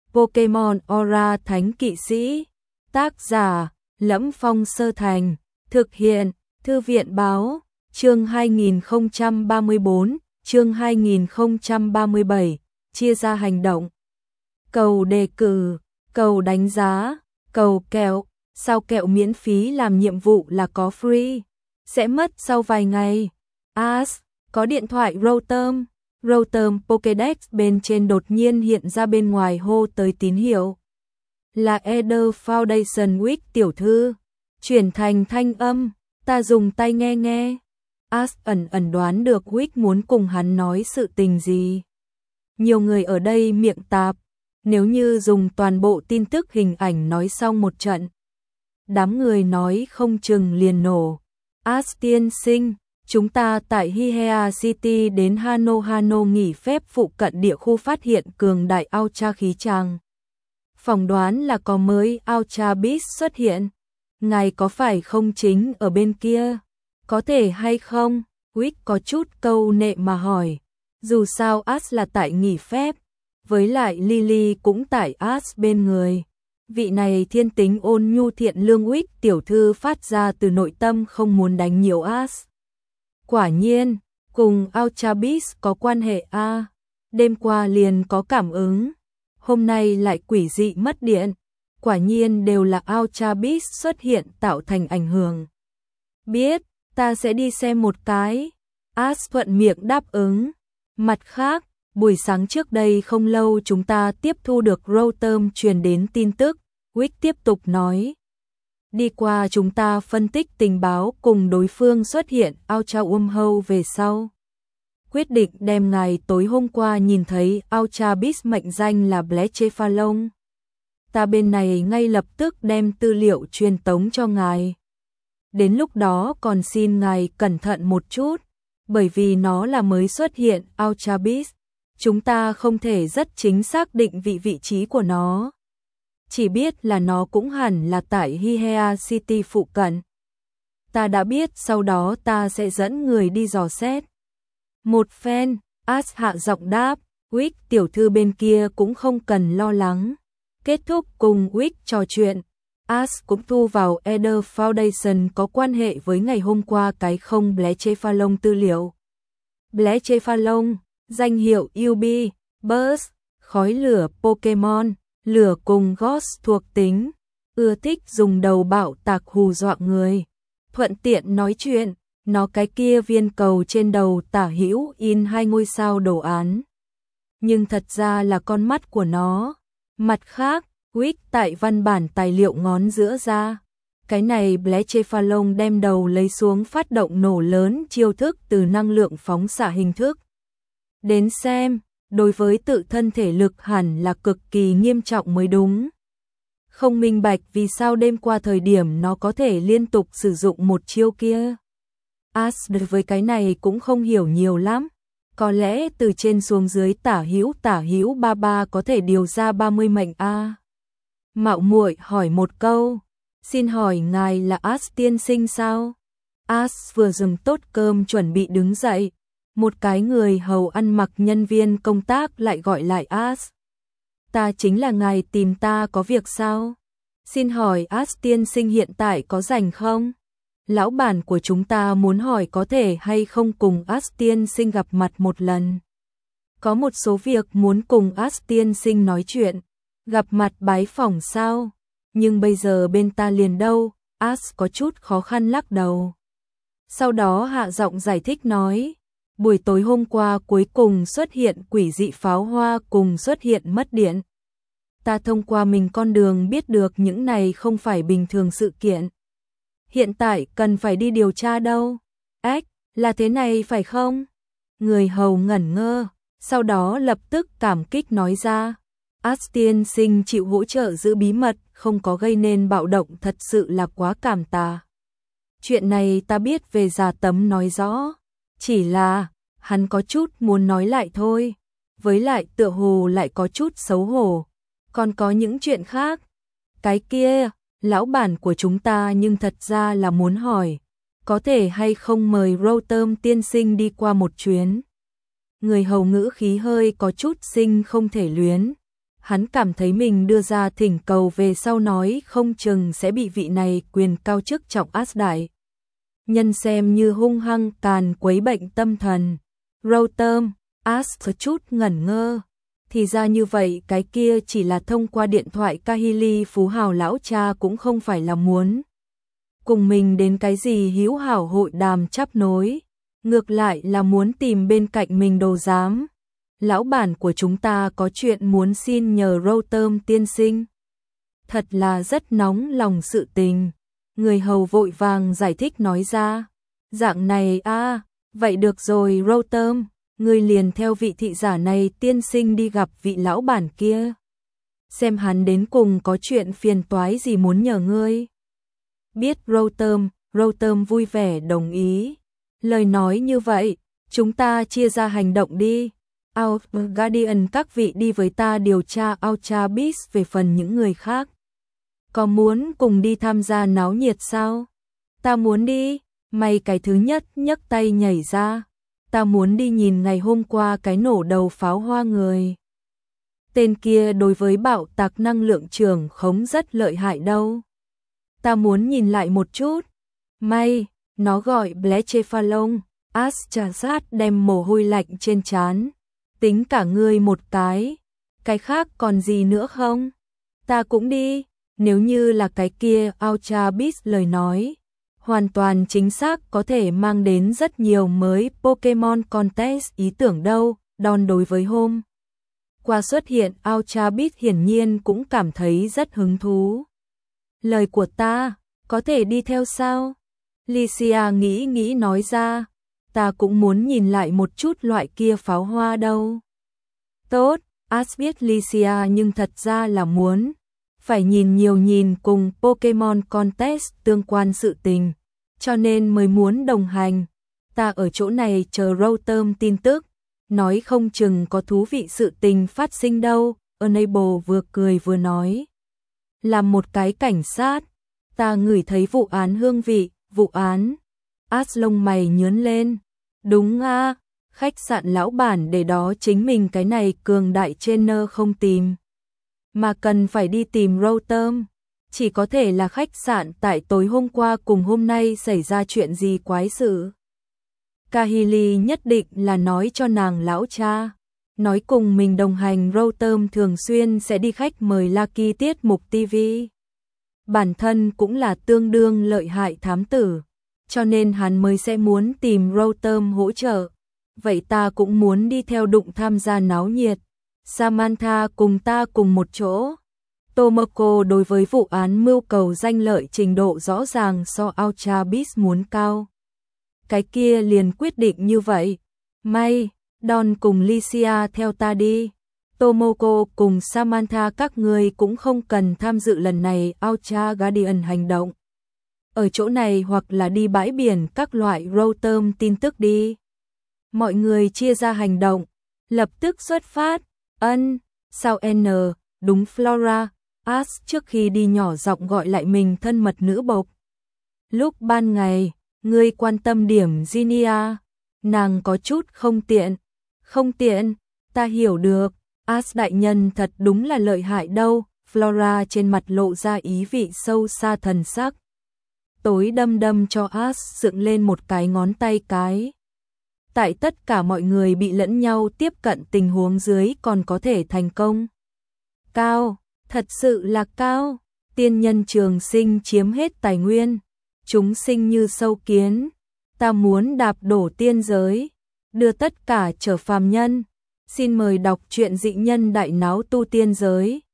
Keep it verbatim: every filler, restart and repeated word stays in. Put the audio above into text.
Pokemon Aura Thánh Kỵ Sĩ. Tác giả: Lẫm Phong Sơ Thành. Thực hiện: Thư viện Báo. Chương hai nghìn không trăm ba mươi bốn, chương hai nghìn không trăm ba mươi bảy, chia ra hành động. Cầu đề cử, cầu đánh giá, cầu kẹo, sao kẹo miễn phí làm nhiệm vụ là có free, sẽ mất sau vài ngày. As, có điện thoại Rotom. Rotom Pokédex bên trên đột nhiên hiện ra bên ngoài hô tới tín hiệu. Là Eder Foundation Week tiểu thư. Chuyển thành thanh âm, ta dùng tay nghe nghe. As ẩn ẩn đoán được Wick muốn cùng hắn nói sự tình gì. Nhiều người ở đây miệng tạp, nếu như dùng toàn bộ tin tức hình ảnh nói xong một trận, đám người nói không chừng liền nổ. As tiên sinh, chúng ta tại Hihea City đến Hano Hano nghỉ phép phụ cận địa khu phát hiện cường đại Ultra khí tràng. Phỏng đoán là có mới Ultra Beast xuất hiện. Ngài có phải không chính ở bên kia? Có thể hay không? Wick có chút câu nệ mà hỏi. Dù sao As là tại nghỉ phép, với lại Lily cũng tại As bên người. Vị này thiên tính ôn nhu thiện lương Wick tiểu thư phát ra từ nội tâm không muốn đánh nhiều As. Quả nhiên, cùng Ultra Beast có quan hệ a. À, đêm qua liền có cảm ứng, hôm nay lại quỷ dị mất điện. Quả nhiên đều là Ultra Beast xuất hiện tạo thành ảnh hưởng. Biết, ta sẽ đi xem một cái. As thuận miệng đáp ứng. Mặt khác, buổi sáng trước đây không lâu chúng ta tiếp thu được Rotom truyền đến tin tức. Wick tiếp tục nói. Đi qua chúng ta phân tích tình báo cùng đối phương xuất hiện Ultra Wormhole về sau. Quyết định đem ngài tối hôm qua nhìn thấy Ultra Beast mệnh danh là Blacephalon. Ta bên này ngay lập tức đem tư liệu truyền tống cho ngài. Đến lúc đó còn xin ngài cẩn thận một chút, bởi vì nó là mới xuất hiện Ultra Beast, chúng ta không thể rất chính xác định vị vị trí của nó. Chỉ biết là nó cũng hẳn là tại Hihea City phụ cận. Ta đã biết, sau đó ta sẽ dẫn người đi dò xét. Một phen, As hạ giọng đáp, Wick tiểu thư bên kia cũng không cần lo lắng. Kết thúc cùng Wick trò chuyện, As cũng thu vào Eder Foundation có quan hệ với ngày hôm qua cái không Blacephalon tư liệu. Blacephalon, danh hiệu u bê, Burst, khói lửa Pokemon, lửa cùng Ghost thuộc tính, ưa thích dùng đầu bạo tạc hù dọa người. Thuận tiện nói chuyện, nó cái kia viên cầu trên đầu tả hữu in hai ngôi sao đồ án. Nhưng thật ra là con mắt của nó. Mặt khác, Wick tại văn bản tài liệu ngón giữa ra. Cái này Blacephalon đem đầu lấy xuống phát động nổ lớn chiêu thức từ năng lượng phóng xạ hình thức. Đến xem, đối với tự thân thể lực hẳn là cực kỳ nghiêm trọng mới đúng. Không minh bạch vì sao đêm qua thời điểm nó có thể liên tục sử dụng một chiêu kia. As đối với cái này cũng không hiểu nhiều lắm. Có lẽ từ trên xuống dưới tả hữu tả hữu ba ba có thể điều ra ba mươi mệnh a. À. Mạo muội hỏi một câu, xin hỏi ngài là As tiên sinh sao? As vừa dừng tốt cơm chuẩn bị đứng dậy, một cái người hầu ăn mặc nhân viên công tác lại gọi lại As. Ta chính là ngài tìm ta có việc sao? Xin hỏi As tiên sinh hiện tại có rảnh không? Lão bản của chúng ta muốn hỏi có thể hay không cùng As tiên sinh gặp mặt một lần. Có một số việc muốn cùng As tiên sinh nói chuyện, gặp mặt bái phỏng sao? Nhưng bây giờ bên ta liền đâu? As có chút khó khăn lắc đầu. Sau đó hạ giọng giải thích nói, buổi tối hôm qua cuối cùng xuất hiện quỷ dị pháo hoa cùng xuất hiện mất điện. Ta thông qua mình con đường biết được những này không phải bình thường sự kiện. Hiện tại cần phải đi điều tra đâu. Ếch, là thế này phải không? Người hầu ngẩn ngơ, sau đó lập tức cảm kích nói ra. As tiên sinh chịu hỗ trợ giữ bí mật, không có gây nên bạo động, thật sự là quá cảm tạ. Chuyện này ta biết về già tấm nói rõ. Chỉ là, hắn có chút muốn nói lại thôi. Với lại tựa hồ lại có chút xấu hổ. Còn có những chuyện khác. Cái kia, lão bản của chúng ta nhưng thật ra là muốn hỏi, có thể hay không mời Rotom tiên sinh đi qua một chuyến. Người hầu ngữ khí hơi có chút sinh không thể luyến. Hắn cảm thấy mình đưa ra thỉnh cầu về sau nói không chừng sẽ bị vị này quyền cao chức trọng As đại nhân xem như hung hăng càn quấy bệnh tâm thần. Rotem, As có chút ngẩn ngơ. Thì ra như vậy, cái kia chỉ là thông qua điện thoại. Kahili phú hào lão cha cũng không phải là muốn cùng mình đến cái gì hữu hảo hội đàm chắp nối, ngược lại là muốn tìm bên cạnh mình đồ giám. Lão bản của chúng ta có chuyện muốn xin nhờ Rotem tiên sinh. Thật là rất nóng lòng sự tình. Người hầu vội vàng giải thích nói ra. Dạng này a à, vậy được rồi Rotem, ngươi liền theo vị thị giả này tiên sinh đi gặp vị lão bản kia. Xem hắn đến cùng có chuyện phiền toái gì muốn nhờ ngươi. Biết Rotem, Rotem vui vẻ đồng ý. Lời nói như vậy, chúng ta chia ra hành động đi. Out Guardian, các vị đi với ta điều tra Ultra Beast. Về phần những người khác, có muốn cùng đi tham gia náo nhiệt sao? Ta muốn đi. Mày cái thứ nhất nhấc tay nhảy ra. Ta muốn đi nhìn ngày hôm qua cái nổ đầu pháo hoa người. Tên kia đối với bạo tạc năng lượng trường khống rất lợi hại đâu. Ta muốn nhìn lại một chút. May, nó gọi Blechephallon. As-Chazat đem mồ hôi lạnh trên trán. Tính cả ngươi một cái. Cái khác còn gì nữa không? Ta cũng đi. Nếu như là cái kia Ultra Beast lời nói, hoàn toàn chính xác có thể mang đến rất nhiều mới Pokemon Contest ý tưởng đâu. Đòn đối với hôm qua xuất hiện Ultra Beast hiển nhiên cũng cảm thấy rất hứng thú. Lời của ta, có thể đi theo sao? Lycia nghĩ nghĩ nói ra, ta cũng muốn nhìn lại một chút loại kia pháo hoa đâu. Tốt, As biết Lycia nhưng thật ra là muốn phải nhìn nhiều nhìn cùng Pokemon Contest tương quan sự tình, cho nên mới muốn đồng hành. Ta ở chỗ này chờ Rotem tin tức, nói không chừng có thú vị sự tình phát sinh đâu. Enable vừa cười vừa nói. Làm một cái cảnh sát, ta ngửi thấy vụ án hương vị. Vụ án? As lông mày nhướn lên. Đúng a, khách sạn lão bản để đó chính mình cái này cường đại trainer không tìm, mà cần phải đi tìm Rotem. Chỉ có thể là khách sạn tại tối hôm qua cùng hôm nay xảy ra chuyện gì quái sự. Kahili nhất định là nói cho nàng lão cha, nói cùng mình đồng hành Rotem thường xuyên sẽ đi khách mời Lucky tiết mục ti vi. Bản thân cũng là tương đương lợi hại thám tử, cho nên hắn mới sẽ muốn tìm Rotem hỗ trợ. Vậy ta cũng muốn đi theo đụng tham gia náo nhiệt. Samantha cùng ta cùng một chỗ. Tomoko đối với vụ án mưu cầu danh lợi trình độ rõ ràng so Ultra Beast muốn cao. Cái kia liền quyết định như vậy. May, Don cùng Lycia theo ta đi. Tomoko cùng Samantha các người cũng không cần tham dự lần này Ultra Guardian hành động. Ở chỗ này hoặc là đi bãi biển các loại Rotem tin tức đi. Mọi người chia ra hành động, lập tức xuất phát. Ân, sao N, đúng Flora. As trước khi đi nhỏ giọng gọi lại mình thân mật nữ bộc. Lúc ban ngày, ngươi quan tâm điểm Ginia, nàng có chút không tiện. Không tiện, ta hiểu được. As đại nhân thật đúng là lợi hại đâu. Flora trên mặt lộ ra ý vị sâu xa thần sắc. Tối đâm đâm cho As dựng lên một cái ngón tay cái. Tại tất cả mọi người bị lẫn nhau tiếp cận tình huống dưới còn có thể thành công. Cao, thật sự là cao. Tiên nhân trường sinh chiếm hết tài nguyên. Chúng sinh như sâu kiến. Ta muốn đạp đổ tiên giới, đưa tất cả trở phàm nhân. Xin mời đọc truyện Dị Nhân Đại Náo Tu Tiên Giới.